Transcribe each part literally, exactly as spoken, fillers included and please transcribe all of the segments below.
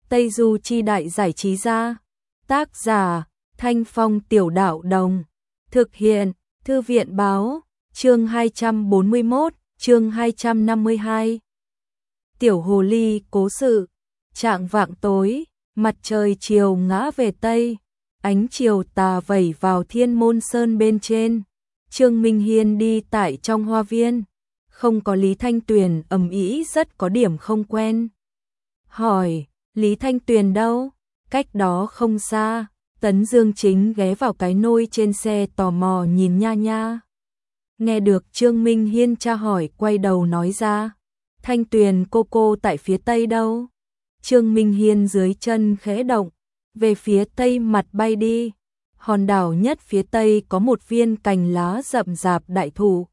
Tây Du Chi Đại Giải Trí Gia. Tác giả Thanh Phong Tiểu Đạo Đồng. Thực hiện Thư viện Báo. Chương hai trăm bốn mươi mốt, chương hai trăm năm mươi hai. Tiểu Hồ Ly cố sự. Trạng vạng tối, mặt trời chiều ngã về Tây, ánh chiều tà vẩy vào Thiên Môn Sơn bên trên. Trương Minh Hiên đi tại trong hoa viên, không có Lý Thanh Tuyền ầm ĩ rất có điểm không quen. Hỏi, Lý Thanh Tuyền đâu? Cách đó không xa, Tấn Dương Chính ghé vào cái nôi trên xe tò mò nhìn nha nha. Nghe được Trương Minh Hiên tra hỏi, quay đầu nói ra, Thanh Tuyền cô cô tại phía tây đâu? Trương Minh Hiên dưới chân khẽ động, về phía tây mặt bay đi. Hòn đảo nhất phía tây có một viên cành lá rậm rạp đại thụ.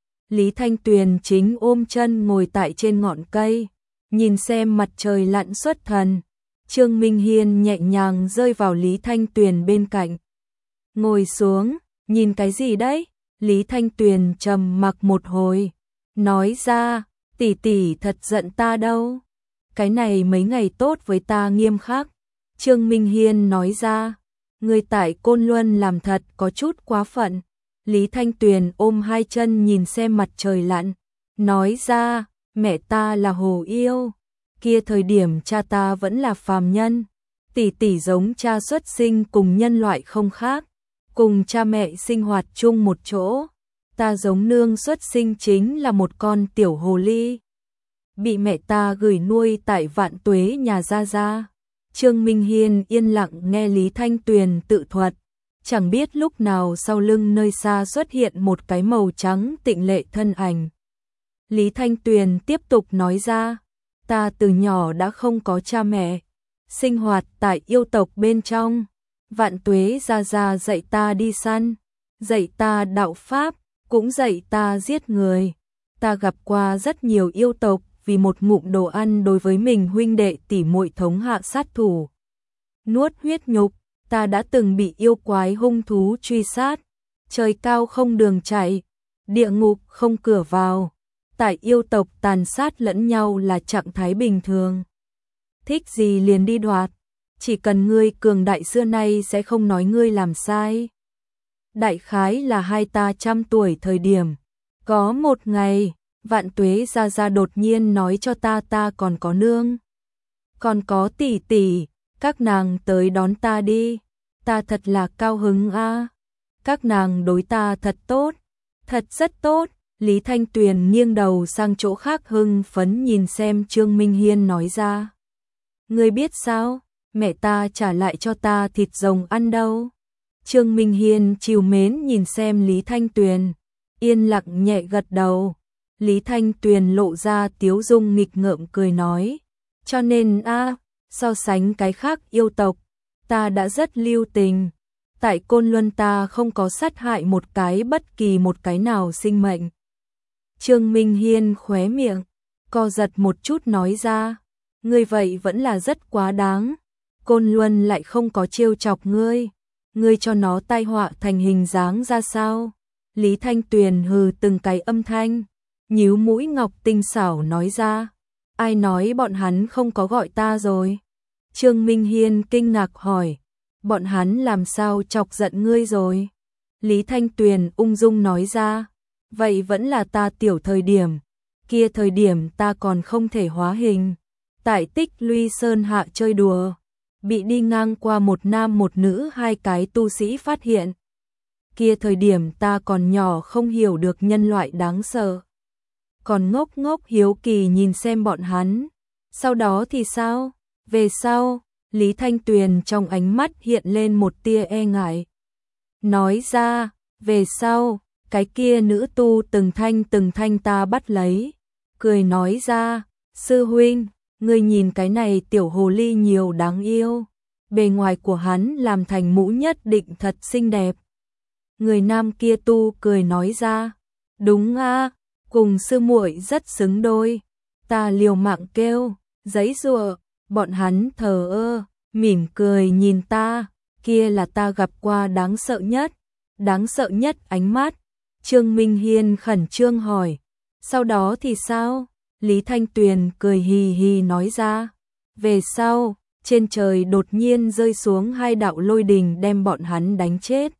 Lý Thanh Tuyền chính ôm chân ngồi tại trên ngọn cây, nhìn xem mặt trời lặn xuất thần. Trương Minh Hiên nhẹ nhàng rơi vào Lý Thanh Tuyền bên cạnh. Ngồi xuống, nhìn cái gì đấy? Lý Thanh Tuyền trầm mặc một hồi, nói ra, tỷ tỷ thật giận ta đâu. Cái này mấy ngày tốt với ta nghiêm khắc. Trương Minh Hiên nói ra, người tại Côn Luân làm thật có chút quá phận. Lý Thanh Tuyền ôm hai chân nhìn xem mặt trời lặn, nói ra, mẹ ta là hồ yêu, kia thời điểm cha ta vẫn là phàm nhân, tỷ tỷ giống cha xuất sinh cùng nhân loại không khác, cùng cha mẹ sinh hoạt chung một chỗ, ta giống nương xuất sinh chính là một con tiểu hồ ly, bị mẹ ta gửi nuôi tại Vạn Tuế nhà Gia Gia. Trương Minh Hiên yên lặng nghe Lý Thanh Tuyền tự thuật, chẳng biết lúc nào sau lưng nơi xa xuất hiện một cái màu trắng tịnh lệ thân ảnh. Lý Thanh Tuyền tiếp tục nói ra, ta từ nhỏ đã không có cha mẹ, sinh hoạt tại yêu tộc bên trong, Vạn Tuế Gia Gia dạy ta đi săn, dạy ta đạo pháp, cũng dạy ta giết người. Ta gặp qua rất nhiều yêu tộc, vì một ngụm đồ ăn đối với mình huynh đệ tỷ muội thống hạ sát thủ, nuốt huyết nhục. Ta đã từng bị yêu quái hung thú truy sát, trời cao không đường chạy, địa ngục không cửa vào. Tại yêu tộc tàn sát lẫn nhau là trạng thái bình thường. Thích gì liền đi đoạt, chỉ cần ngươi cường đại xưa nay sẽ không nói ngươi làm sai. Đại khái là hai ta trăm tuổi thời điểm, có một ngày, Vạn Tuế Gia Gia đột nhiên nói cho ta ta còn có nương, còn có tỷ tỷ, các nàng tới đón ta đi. Ta thật là cao hứng a. À. Các nàng đối ta thật tốt, thật rất tốt. Lý Thanh Tuyền nghiêng đầu sang chỗ khác hưng phấn nhìn xem Trương Minh Hiên nói ra. Ngươi biết sao, mẹ ta trả lại cho ta thịt rồng ăn đâu. Trương Minh Hiên trìu mến nhìn xem Lý Thanh Tuyền, yên lặng nhẹ gật đầu. Lý Thanh Tuyền lộ ra tiếu dung nghịch ngợm cười nói, cho nên a, à, so sánh cái khác yêu tộc, ta đã rất lưu tình. Tại Côn Luân ta không có sát hại một cái bất kỳ một cái nào sinh mệnh. Trương Minh Hiên khóe miệng, co giật một chút nói ra, ngươi vậy vẫn là rất quá đáng. Côn Luân lại không có trêu chọc ngươi, ngươi cho nó tai họa thành hình dáng ra sao? Lý Thanh Tuyền hừ từng cái âm thanh, nhíu mũi ngọc tinh xảo nói ra, ai nói bọn hắn không có gọi ta rồi? Trương Minh Hiên kinh ngạc hỏi, bọn hắn làm sao chọc giận ngươi rồi? Lý Thanh Tuyền ung dung nói ra, vậy vẫn là ta tiểu thời điểm, kia thời điểm ta còn không thể hóa hình, tại Tích Luy Sơn hạ chơi đùa, bị đi ngang qua một nam một nữ hai cái tu sĩ phát hiện. Kia thời điểm ta còn nhỏ không hiểu được nhân loại đáng sợ, còn ngốc ngốc hiếu kỳ nhìn xem bọn hắn. Sau đó thì sao? Về sau, Lý Thanh Tuyền trong ánh mắt hiện lên một tia e ngại. Nói ra, về sau, cái kia nữ tu từng thanh từng thanh ta bắt lấy. Cười nói ra, sư huynh, ngươi nhìn cái này tiểu hồ ly nhiều đáng yêu. Bề ngoài của hắn làm thành mũ nhất định thật xinh đẹp. Người nam kia tu cười nói ra, đúng a, cùng sư muội rất xứng đôi. Ta liều mạng kêu, giấy giụa. Bọn hắn thờ ơ, mỉm cười nhìn ta, kia là ta gặp qua đáng sợ nhất, đáng sợ nhất ánh mắt. Trương Minh Hiên khẩn trương hỏi, sau đó thì sao? Lý Thanh Tuyền cười hì hì nói ra, về sau, trên trời đột nhiên rơi xuống hai đạo lôi đình đem bọn hắn đánh chết.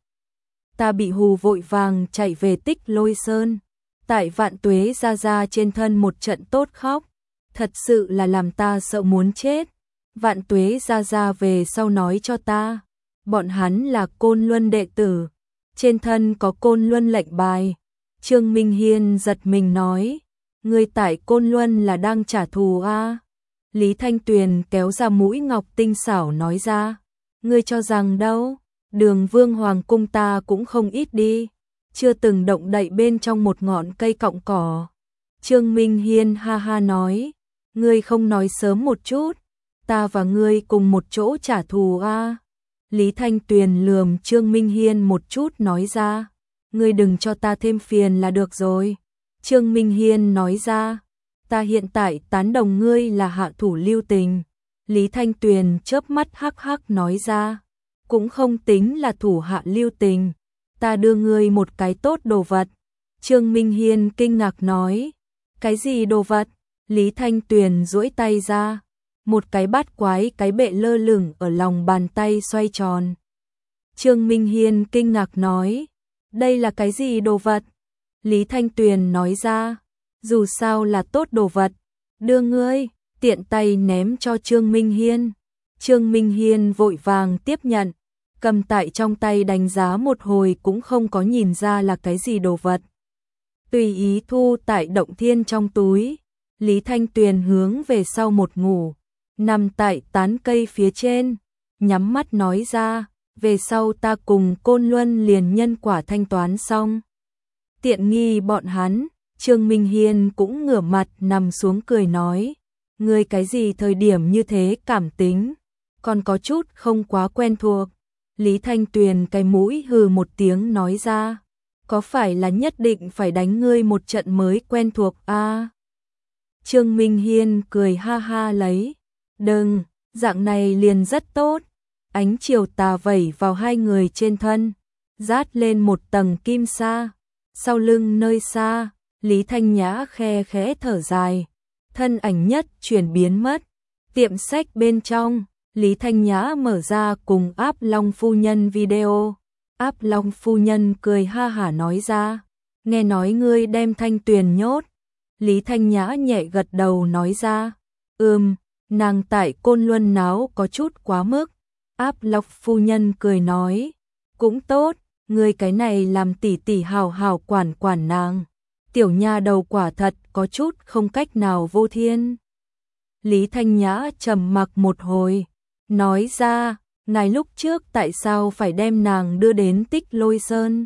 Ta bị hù vội vàng chạy về Tích Lôi Sơn, tại Vạn Tuế Gia Gia trên thân một trận tốt khóc, thật sự là làm ta sợ muốn chết. Vạn Tuế Gia Gia về sau nói cho ta, bọn hắn là Côn Luân đệ tử, trên thân có Côn Luân lệnh bài. Trương Minh Hiên giật mình nói, ngươi tại Côn Luân là đang trả thù a? Lý Thanh Tuyền kéo ra mũi ngọc tinh xảo nói ra, ngươi cho rằng đâu, Đường Vương Hoàng cung ta cũng không ít đi, chưa từng động đậy bên trong một ngọn cây cọng cỏ. Trương Minh Hiên ha ha nói, ngươi không nói sớm một chút, ta và ngươi cùng một chỗ trả thù a? Lý Thanh Tuyền lườm Trương Minh Hiên một chút nói ra, ngươi đừng cho ta thêm phiền là được rồi. Trương Minh Hiên nói ra, ta hiện tại tán đồng ngươi là hạ thủ lưu tình. Lý Thanh Tuyền chớp mắt hắc hắc nói ra, cũng không tính là thủ hạ lưu tình, ta đưa ngươi một cái tốt đồ vật. Trương Minh Hiên kinh ngạc nói, cái gì đồ vật? Lý Thanh Tuyền duỗi tay ra, một cái bát quái cái bệ lơ lửng ở lòng bàn tay xoay tròn. Trương Minh Hiên kinh ngạc nói, đây là cái gì đồ vật? Lý Thanh Tuyền nói ra, dù sao là tốt đồ vật, đưa ngươi, tiện tay ném cho Trương Minh Hiên. Trương Minh Hiên vội vàng tiếp nhận, cầm tại trong tay đánh giá một hồi cũng không có nhìn ra là cái gì đồ vật. Tùy ý thu tại động thiên trong túi, Lý Thanh Tuyền hướng về sau một ngủ, nằm tại tán cây phía trên, nhắm mắt nói ra, về sau ta cùng Côn Luân liền nhân quả thanh toán xong. Tiện nghi bọn hắn. Trương Minh Hiên cũng ngửa mặt nằm xuống cười nói, ngươi cái gì thời điểm như thế cảm tính, còn có chút không quá quen thuộc. Lý Thanh Tuyền cái mũi hừ một tiếng nói ra, có phải là nhất định phải đánh ngươi một trận mới quen thuộc a? À? Trương Minh Hiên cười ha ha lấy, đừng, dạng này liền rất tốt. Ánh chiều tà vẩy vào hai người trên thân, rát lên một tầng kim sa, sau lưng nơi xa. Lý Thanh Nhã khe khẽ thở dài, thân ảnh nhất chuyển biến mất. Tiệm sách bên trong, Lý Thanh Nhã mở ra cùng Áp Long phu nhân video. Áp Long phu nhân cười ha hả nói ra, nghe nói ngươi đem Thanh Tuyền nhốt. Lý Thanh Nhã nhẹ gật đầu nói ra, ừm, nàng tại Côn Luân náo có chút quá mức. Áp Long phu nhân cười nói, cũng tốt, ngươi cái này làm tỷ tỷ hào hào quản quản nàng. Tiểu nha đầu quả thật có chút không cách nào vô thiên. Lý Thanh Nhã trầm mặc một hồi, nói ra, ngài lúc trước tại sao phải đem nàng đưa đến Tích Lôi Sơn?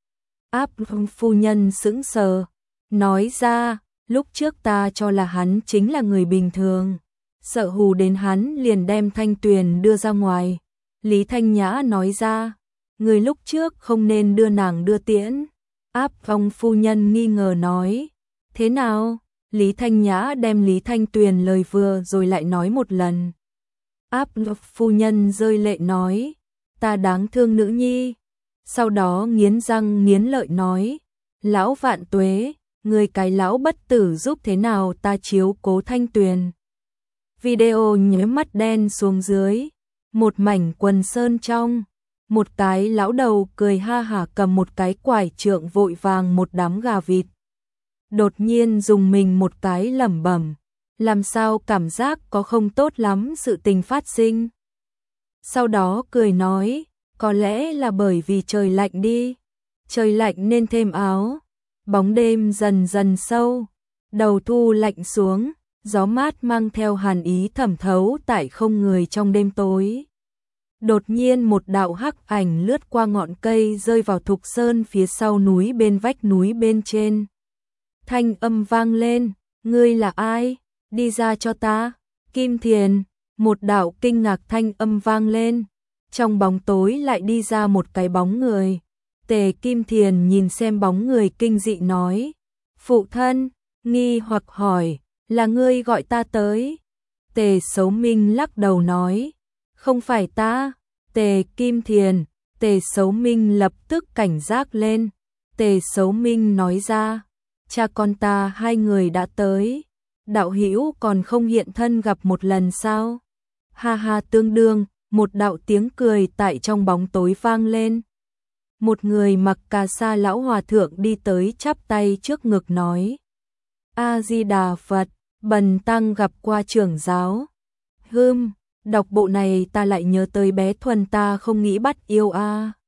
Áp phu nhân sững sờ, nói ra, lúc trước ta cho là hắn chính là người bình thường, sợ hù đến hắn liền đem Thanh Tuyền đưa ra ngoài. Lý Thanh Nhã nói ra, người lúc trước không nên đưa nàng đưa tiễn. Áp Long phu nhân nghi ngờ nói, thế nào? Lý Thanh Nhã đem Lý Thanh Tuyền lời vừa rồi lại nói một lần. Áp Long phu nhân rơi lệ nói, ta đáng thương nữ nhi. Sau đó nghiến răng nghiến lợi nói, lão Vạn Tuế, người cái lão bất tử giúp thế nào ta chiếu cố Thanh Tuyền. Video nháy mắt đen xuống dưới, một mảnh quần sơn trong. Một cái lão đầu cười ha hả cầm một cái quải trượng vội vàng một đám gà vịt. Đột nhiên dùng mình một cái lẩm bẩm, làm sao cảm giác có không tốt lắm sự tình phát sinh. Sau đó cười nói, có lẽ là bởi vì trời lạnh đi, trời lạnh nên thêm áo. Bóng đêm dần dần sâu, đầu thu lạnh xuống, gió mát mang theo hàn ý thẩm thấu tại không người trong đêm tối. Đột nhiên một đạo hắc ảnh lướt qua ngọn cây rơi vào thục sơn phía sau núi bên vách núi bên trên. Thanh âm vang lên, ngươi là ai? Đi ra cho ta. Kim Thiền, một đạo kinh ngạc thanh âm vang lên. Trong bóng tối lại đi ra một cái bóng người. Tề Kim Thiền nhìn xem bóng người kinh dị nói. Phụ thân, nghi hoặc hỏi, là ngươi gọi ta tới? Tề Sấu Minh lắc đầu nói. Không phải ta. Tề Kim Thiền, Tề Sấu Minh lập tức cảnh giác lên. Tề Sấu Minh nói ra, cha con ta hai người đã tới. Đạo hữu còn không hiện thân gặp một lần sao? Ha ha tương đương, một đạo tiếng cười tại trong bóng tối vang lên. Một người mặc cà sa lão hòa thượng đi tới chắp tay trước ngực nói. A-di-đà Phật, bần tăng gặp qua trưởng giáo. Hưm, đọc bộ này ta lại nhớ tới bé Thuần ta không nghĩ bắt yêu a.